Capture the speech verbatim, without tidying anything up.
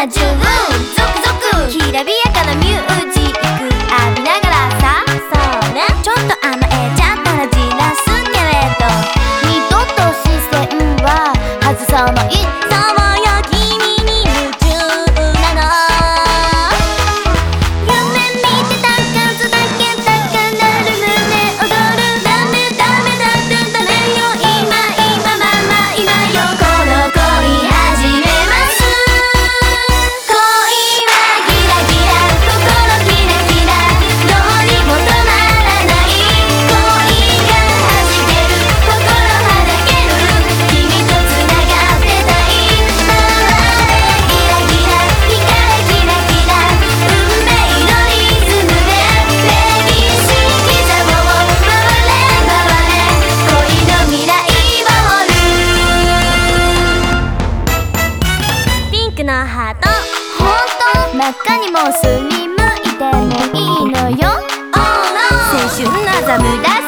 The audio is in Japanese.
なジューンゾクゾクきらびやかなミュージック浴びながらさ、そうね、ちょっと甘えちゃったらじらすけれど、二度と視線は外さない、そうよ君に夢中なの。夢見てた数だけ高鳴る胸躍る、ダメダメだってダメよ、今今まま今よ、この恋始めます。恋はギラギラ心キラキラ、どうにも止まらない、恋が弾ける心はだける、君とつながってたい、回れギラギラ光キラキラ、運命のリズムで歴史刻もう、回れ回れ恋の未来ボール。ピンクのハートほんと真っ赤にもうすりむいてもいいのよ、oh no、青春なザムだ